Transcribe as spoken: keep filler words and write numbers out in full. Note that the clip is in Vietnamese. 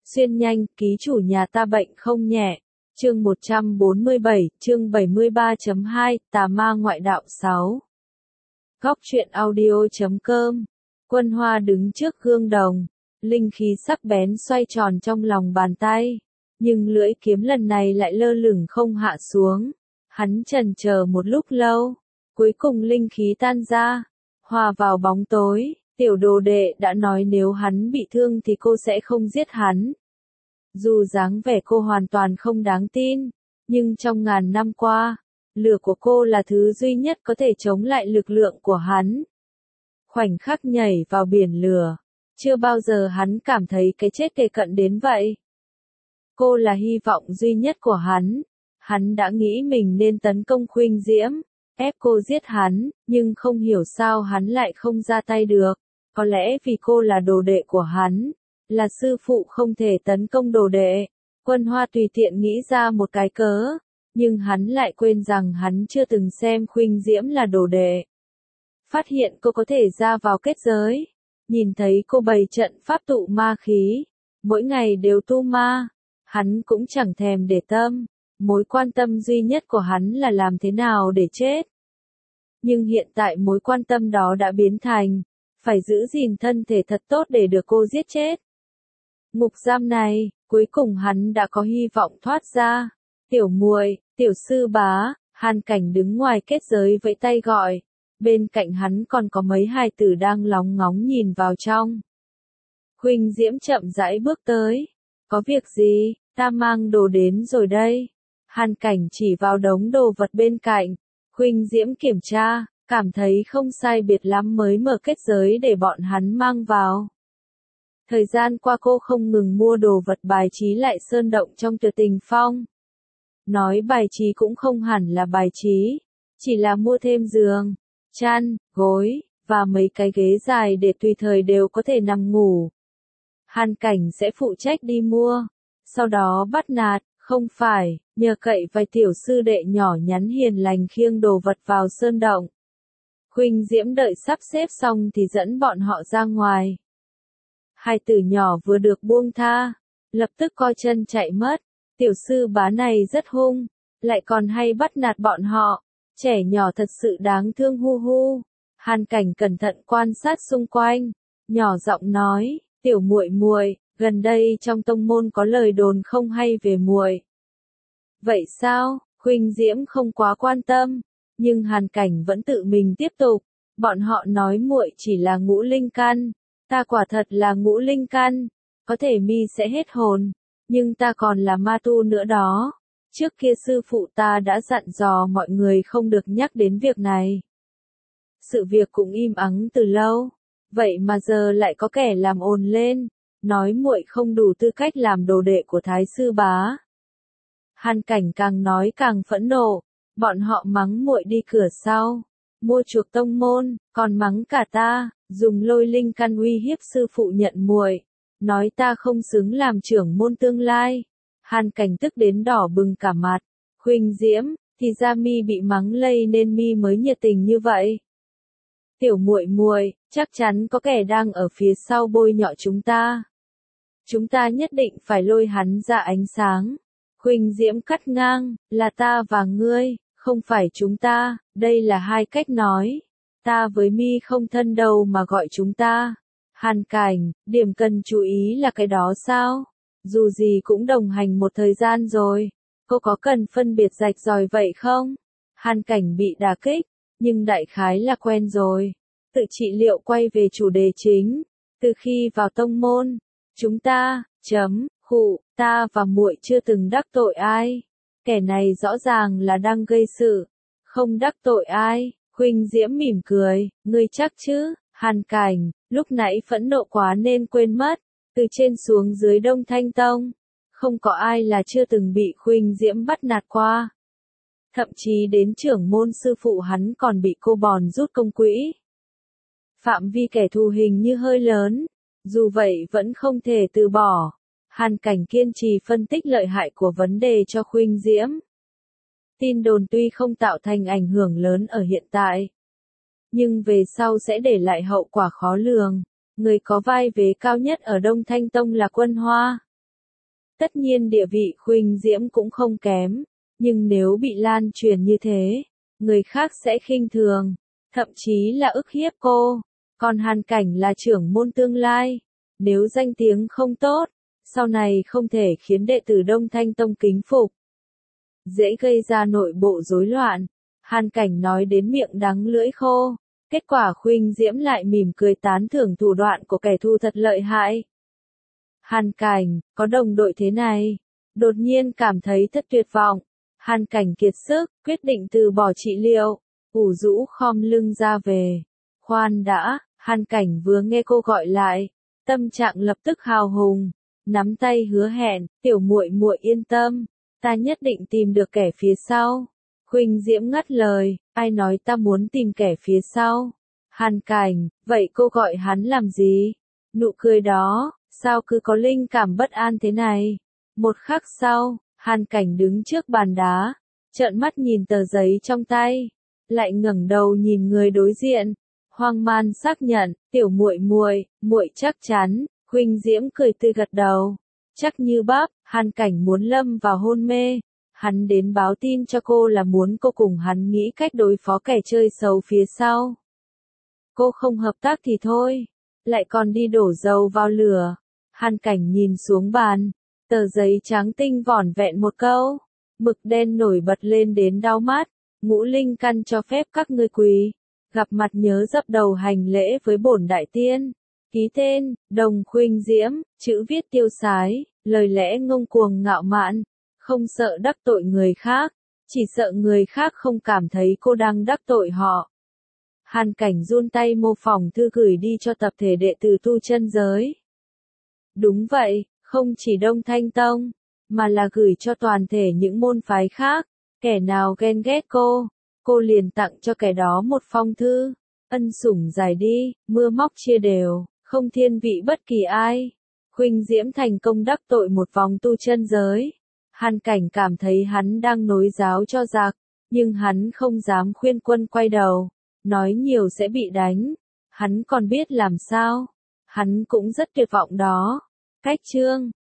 Xuyên nhanh, ký chủ nhà ta bệnh không nhẹ. Chương một trăm bốn mươi bảy, chương bảy mươi ba chấm hai, Tà ma ngoại đạo sáu. Góc truyện audio chấm com. Quân Hoa đứng trước gương đồng, linh khí sắc bén xoay tròn trong lòng bàn tay, nhưng lưỡi kiếm lần này lại lơ lửng không hạ xuống. Hắn chần chờ một lúc lâu, cuối cùng linh khí tan ra, hòa vào bóng tối. Tiểu đồ đệ đã nói nếu hắn bị thương thì cô sẽ không giết hắn. Dù dáng vẻ cô hoàn toàn không đáng tin, nhưng trong ngàn năm qua, lửa của cô là thứ duy nhất có thể chống lại lực lượng của hắn. Khoảnh khắc nhảy vào biển lửa, chưa bao giờ hắn cảm thấy cái chết kề cận đến vậy. Cô là hy vọng duy nhất của hắn. Hắn đã nghĩ mình nên tấn công Khuynh Diễm, ép cô giết hắn, nhưng không hiểu sao hắn lại không ra tay được. Có lẽ vì cô là đồ đệ của hắn, là sư phụ không thể tấn công đồ đệ. Quân Hoa tùy tiện nghĩ ra một cái cớ, nhưng hắn lại quên rằng hắn chưa từng xem Khuynh Diễm là đồ đệ. Phát hiện cô có thể ra vào kết giới, nhìn thấy cô bày trận pháp tụ ma khí, mỗi ngày đều tu ma, hắn cũng chẳng thèm để tâm. Mối quan tâm duy nhất của hắn là làm thế nào để chết. Nhưng hiện tại mối quan tâm đó đã biến thành phải giữ gìn thân thể thật tốt để được cô giết chết. Ngục giam này, cuối cùng hắn đã có hy vọng thoát ra. Tiểu muội, tiểu sư bá. Hàn Cảnh đứng ngoài kết giới vẫy tay gọi. Bên cạnh hắn còn có mấy hài tử đang lóng ngóng nhìn vào trong. Khuynh Diễm chậm rãi bước tới. Có việc gì? Ta mang đồ đến rồi đây. Hàn Cảnh chỉ vào đống đồ vật bên cạnh. Khuynh Diễm kiểm tra, cảm thấy không sai biệt lắm mới mở kết giới để bọn hắn mang vào. Thời gian qua cô không ngừng mua đồ vật bài trí lại sơn động trong Tuyệt Tình Phong. Nói bài trí cũng không hẳn là bài trí, chỉ là mua thêm giường, chăn, gối, và mấy cái ghế dài để tùy thời đều có thể nằm ngủ. Hàn Cảnh sẽ phụ trách đi mua, sau đó bắt nạt, không phải, nhờ cậy vài tiểu sư đệ nhỏ nhắn hiền lành khiêng đồ vật vào sơn động. Khuynh Diễm đợi sắp xếp xong thì dẫn bọn họ ra ngoài. Hai tử nhỏ vừa được buông tha, lập tức co chân chạy mất. Tiểu sư bá này rất hung, lại còn hay bắt nạt bọn họ. Trẻ nhỏ thật sự đáng thương hu hu. Hàn Cảnh cẩn thận quan sát xung quanh, nhỏ giọng nói, tiểu muội muội, gần đây trong tông môn có lời đồn không hay về muội. Vậy sao? Khuynh Diễm không quá quan tâm, nhưng Hàn Cảnh vẫn tự mình tiếp tục. Bọn họ nói muội chỉ là ngũ linh căn, ta quả thật là ngũ linh căn, có thể mi sẽ hết hồn, nhưng ta còn là ma tu nữa đó. Trước kia sư phụ ta đã dặn dò mọi người không được nhắc đến việc này. Sự việc cũng im ắng từ lâu, vậy mà giờ lại có kẻ làm ồn lên, nói muội không đủ tư cách làm đồ đệ của Thái sư bá. Hàn Cảnh càng nói càng phẫn nộ, bọn họ mắng muội đi cửa sau, mua chuộc tông môn, còn mắng cả ta, dùng lôi linh căn uy hiếp sư phụ nhận muội, nói ta không xứng làm trưởng môn tương lai. Hàn Cảnh tức đến đỏ bừng cả mặt. Khuynh Diễm, thì ra mi bị mắng lây nên mi mới nhiệt tình như vậy. Tiểu muội muội, chắc chắn có kẻ đang ở phía sau bôi nhọ chúng ta. Chúng ta nhất định phải lôi hắn ra ánh sáng. Khuynh Diễm cắt ngang, là ta và ngươi, không phải chúng ta, đây là hai cách nói. Ta với mi không thân đâu mà gọi chúng ta. Hàn Cảnh, điểm cần chú ý là cái đó sao? Dù gì cũng đồng hành một thời gian rồi, cô có cần phân biệt rạch ròi vậy không? Hàn Cảnh bị đả kích, nhưng đại khái là quen rồi. Tự trị liệu quay về chủ đề chính. Từ khi vào tông môn, chúng ta, chấm, khụ, ta và muội chưa từng đắc tội ai. Kẻ này rõ ràng là đang gây sự. Không đắc tội ai. Khuynh Diễm mỉm cười, ngươi chắc chứ? Hàn Cảnh, lúc nãy phẫn nộ quá nên quên mất. Từ trên xuống dưới Đông Thanh Tông, không có ai là chưa từng bị Khuynh Diễm bắt nạt qua. Thậm chí đến trưởng môn sư phụ hắn còn bị cô bòn rút công quỹ. Phạm vi kẻ thù hình như hơi lớn, dù vậy vẫn không thể từ bỏ. Hàn Cảnh kiên trì phân tích lợi hại của vấn đề cho Khuynh Diễm. Tin đồn tuy không tạo thành ảnh hưởng lớn ở hiện tại, nhưng về sau sẽ để lại hậu quả khó lường. Người có vai vế cao nhất ở Đông Thanh Tông là Quân Hoa. Tất nhiên địa vị Khuynh Diễm cũng không kém, nhưng nếu bị lan truyền như thế, người khác sẽ khinh thường, thậm chí là ức hiếp cô. Còn Hàn Cảnh là trưởng môn tương lai, nếu danh tiếng không tốt, sau này không thể khiến đệ tử Đông Thanh Tông kính phục, dễ gây ra nội bộ rối loạn. Hàn Cảnh nói đến miệng đắng lưỡi khô, kết quả Khuynh Diễm lại mỉm cười tán thưởng thủ đoạn của kẻ thù thật lợi hại. Hàn Cảnh, có đồng đội thế này, đột nhiên cảm thấy thật tuyệt vọng. Hàn Cảnh kiệt sức, quyết định từ bỏ trị liệu, ủ rũ khom lưng ra về. Khoan đã, Hàn Cảnh vừa nghe cô gọi lại, tâm trạng lập tức hào hùng, nắm tay hứa hẹn, tiểu muội muội yên tâm, ta nhất định tìm được kẻ phía sau. Khuynh Diễm ngắt lời, ai nói ta muốn tìm kẻ phía sau? Hàn Cảnh, vậy cô gọi hắn làm gì? Nụ cười đó, sao cứ có linh cảm bất an thế này? Một khắc sau, Hàn Cảnh đứng trước bàn đá, trợn mắt nhìn tờ giấy trong tay, lại ngẩng đầu nhìn người đối diện, hoang man xác nhận, tiểu muội muội, muội chắc chắn. Khuynh Diễm cười tươi gật đầu, chắc như bắp. Hàn Cảnh muốn lâm vào hôn mê, hắn đến báo tin cho cô là muốn cô cùng hắn nghĩ cách đối phó kẻ chơi xấu phía sau. Cô không hợp tác thì thôi, lại còn đi đổ dầu vào lửa. Hàn Cảnh nhìn xuống bàn, tờ giấy trắng tinh vỏn vẹn một câu, mực đen nổi bật lên đến đau mắt. Ngũ linh căn cho phép các ngươi quỳ, gặp mặt nhớ dập đầu hành lễ với bổn đại tiên. Ký tên, Đồng Khuynh Diễm, chữ viết tiêu sái, lời lẽ ngông cuồng ngạo mạn, không sợ đắc tội người khác, chỉ sợ người khác không cảm thấy cô đang đắc tội họ. Hàn Cảnh run tay mô phỏng thư gửi đi cho tập thể đệ tử tu chân giới. Đúng vậy, không chỉ Đông Thanh Tông, mà là gửi cho toàn thể những môn phái khác, kẻ nào ghen ghét cô, cô liền tặng cho kẻ đó một phong thư, ân sủng giải đi, mưa móc chia đều, không thiên vị bất kỳ ai. Khuynh Diễm thành công đắc tội một vòng tu chân giới. Hàn Cảnh cảm thấy hắn đang nối giáo cho giặc, nhưng hắn không dám khuyên quân quay đầu, nói nhiều sẽ bị đánh. Hắn còn biết làm sao. Hắn cũng rất tuyệt vọng đó. Cách chương